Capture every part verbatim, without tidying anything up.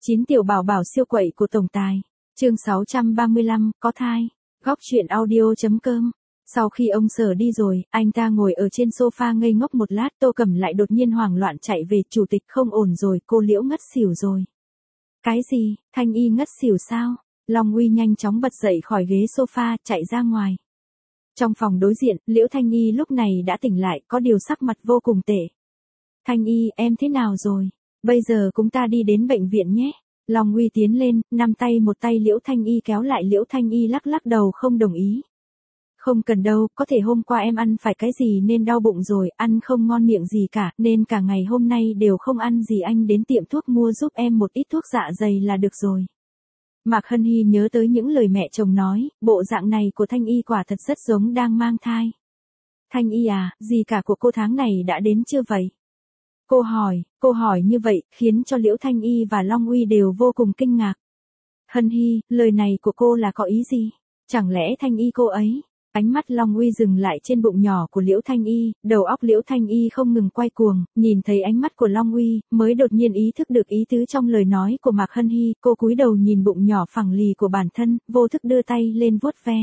chín tiểu bảo bảo siêu quậy của tổng tài. Chương sáu trăm ba mươi lăm, có thai. Góc truyện audio.com. Sau khi ông Sở đi rồi, anh ta ngồi ở trên sofa ngây ngốc một lát, Tô Cẩm lại đột nhiên hoảng loạn chạy về, chủ tịch không ổn rồi, cô Liễu ngất xỉu rồi. Cái gì, Thanh Y ngất xỉu sao? Long Uy nhanh chóng bật dậy khỏi ghế sofa, chạy ra ngoài. Trong phòng đối diện, Liễu Thanh Y lúc này đã tỉnh lại, có điều sắc mặt vô cùng tệ. Thanh Y, em thế nào rồi? Bây giờ chúng ta đi đến bệnh viện nhé. Long Uy tiến lên, nắm tay một tay Liễu Thanh Y kéo lại, Liễu Thanh Y lắc lắc đầu không đồng ý. Không cần đâu, có thể hôm qua em ăn phải cái gì nên đau bụng rồi, ăn không ngon miệng gì cả, nên cả ngày hôm nay đều không ăn gì, anh đến tiệm thuốc mua giúp em một ít thuốc dạ dày là được rồi. Mạc Hân Hy nhớ tới những lời mẹ chồng nói, bộ dạng này của Thanh Y quả thật rất giống đang mang thai. Thanh Y à, gì cả của cô tháng này đã đến chưa vậy? Cô hỏi, cô hỏi như vậy, khiến cho Liễu Thanh Y và Long Uy đều vô cùng kinh ngạc. Hân Hy, lời này của cô là có ý gì? Chẳng lẽ Thanh Y cô ấy? Ánh mắt Long Uy dừng lại trên bụng nhỏ của Liễu Thanh Y, đầu óc Liễu Thanh Y không ngừng quay cuồng, nhìn thấy ánh mắt của Long Uy, mới đột nhiên ý thức được ý tứ trong lời nói của Mạc Hân Hy, cô cúi đầu nhìn bụng nhỏ phẳng lì của bản thân, vô thức đưa tay lên vuốt ve.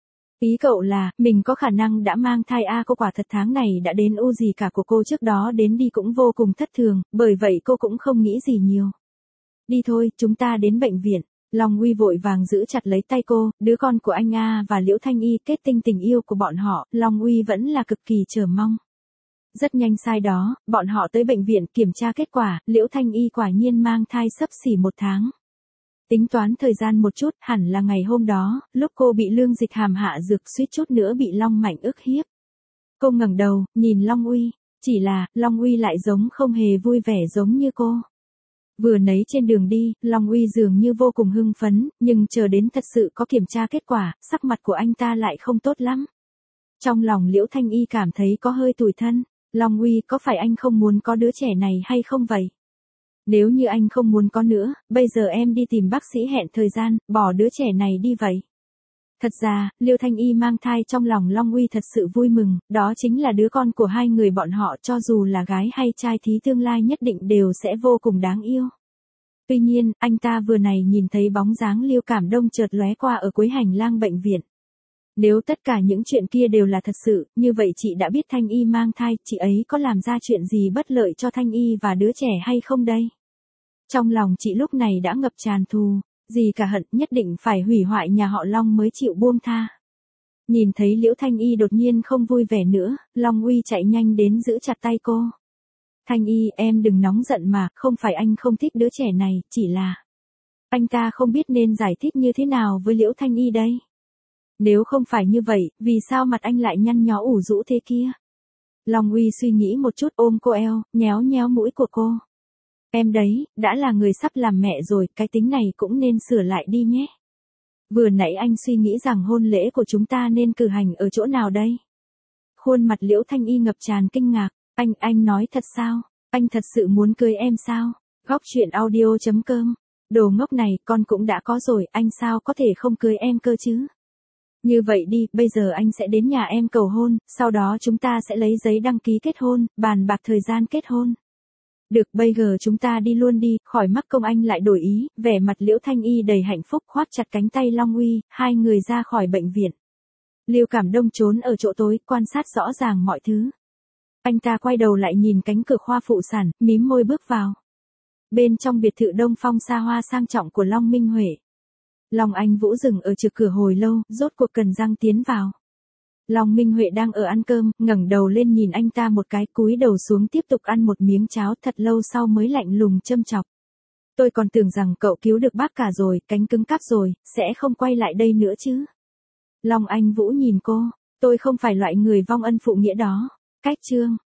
Ý cậu là, mình có khả năng đã mang thai a à, cô quả thật tháng này đã đến u gì cả của cô trước đó đến đi cũng vô cùng thất thường, bởi vậy cô cũng không nghĩ gì nhiều. Đi thôi, chúng ta đến bệnh viện. Long Uy vội vàng giữ chặt lấy tay cô, đứa con của anh A và Liễu Thanh Y, kết tinh tình yêu của bọn họ, Long Uy vẫn là cực kỳ chờ mong. Rất nhanh sai đó, bọn họ tới bệnh viện kiểm tra kết quả, Liễu Thanh Y quả nhiên mang thai sấp xỉ một tháng. Tính toán thời gian một chút, hẳn là ngày hôm đó, lúc cô bị Lương Dịch Hàm hạ dược suýt chút nữa bị Long Mạnh ức hiếp. Cô ngẩng đầu, nhìn Long Uy, chỉ là, Long Uy lại giống không hề vui vẻ giống như cô. Vừa nấy trên đường đi, Long Uy dường như vô cùng hưng phấn, nhưng chờ đến thật sự có kiểm tra kết quả, sắc mặt của anh ta lại không tốt lắm. Trong lòng Liễu Thanh Y cảm thấy có hơi tủi thân, Long Uy có phải anh không muốn có đứa trẻ này hay không vậy? Nếu như anh không muốn có nữa, bây giờ em đi tìm bác sĩ hẹn thời gian, bỏ đứa trẻ này đi vậy. Thật ra, Liễu Thanh Y mang thai trong lòng Long Uy thật sự vui mừng, đó chính là đứa con của hai người bọn họ, cho dù là gái hay trai thì tương lai nhất định đều sẽ vô cùng đáng yêu. Tuy nhiên, anh ta vừa này nhìn thấy bóng dáng Liêu Cảm Đông chợt lóe qua ở cuối hành lang bệnh viện. Nếu tất cả những chuyện kia đều là thật sự, như vậy chị đã biết Thanh Y mang thai, chị ấy có làm ra chuyện gì bất lợi cho Thanh Y và đứa trẻ hay không đây? Trong lòng chị lúc này đã ngập tràn thù. Gì cả hận, nhất định phải hủy hoại nhà họ Long mới chịu buông tha. Nhìn thấy Liễu Thanh Y đột nhiên không vui vẻ nữa, Long Uy chạy nhanh đến giữ chặt tay cô. Thanh Y, em đừng nóng giận mà, không phải anh không thích đứa trẻ này, chỉ là anh ta không biết nên giải thích như thế nào với Liễu Thanh Y đây. Nếu không phải như vậy, vì sao mặt anh lại nhăn nhó ủ rũ thế kia? Long Uy suy nghĩ một chút, ôm cô eo, nhéo nhéo mũi của cô. Em đấy, đã là người sắp làm mẹ rồi, cái tính này cũng nên sửa lại đi nhé. Vừa nãy anh suy nghĩ rằng hôn lễ của chúng ta nên cử hành ở chỗ nào đây? Khuôn mặt Liễu Thanh Y ngập tràn kinh ngạc, anh, anh nói thật sao? Anh thật sự muốn cưới em sao? Góc truyện audio.com. Đồ ngốc này, con cũng đã có rồi, anh sao có thể không cưới em cơ chứ? Như vậy đi, bây giờ anh sẽ đến nhà em cầu hôn, sau đó chúng ta sẽ lấy giấy đăng ký kết hôn, bàn bạc thời gian kết hôn. Được, bây giờ chúng ta đi luôn đi, khỏi mắc công. Anh lại đổi ý, vẻ mặt Liễu Thanh Y đầy hạnh phúc, khoác chặt cánh tay Long Uy, hai người ra khỏi bệnh viện. Liêu Cảm Đông trốn ở chỗ tối, quan sát rõ ràng mọi thứ. Anh ta quay đầu lại nhìn cánh cửa khoa phụ sản, mím môi bước vào. Bên trong biệt thự Đông Phong xa hoa sang trọng của Long Minh Huệ. Long Anh Vũ dừng ở trước cửa hồi lâu, rốt cuộc cần răng tiến vào. Long Minh Huệ đang ở ăn cơm, ngẩng đầu lên nhìn anh ta một cái, cúi đầu xuống tiếp tục ăn một miếng cháo, thật lâu sau mới lạnh lùng châm chọc. Tôi còn tưởng rằng cậu cứu được bác cả rồi, cánh cứng cáp rồi, sẽ không quay lại đây nữa chứ. Long Anh Vũ nhìn cô, tôi không phải loại người vong ân phụ nghĩa đó. Cách chương.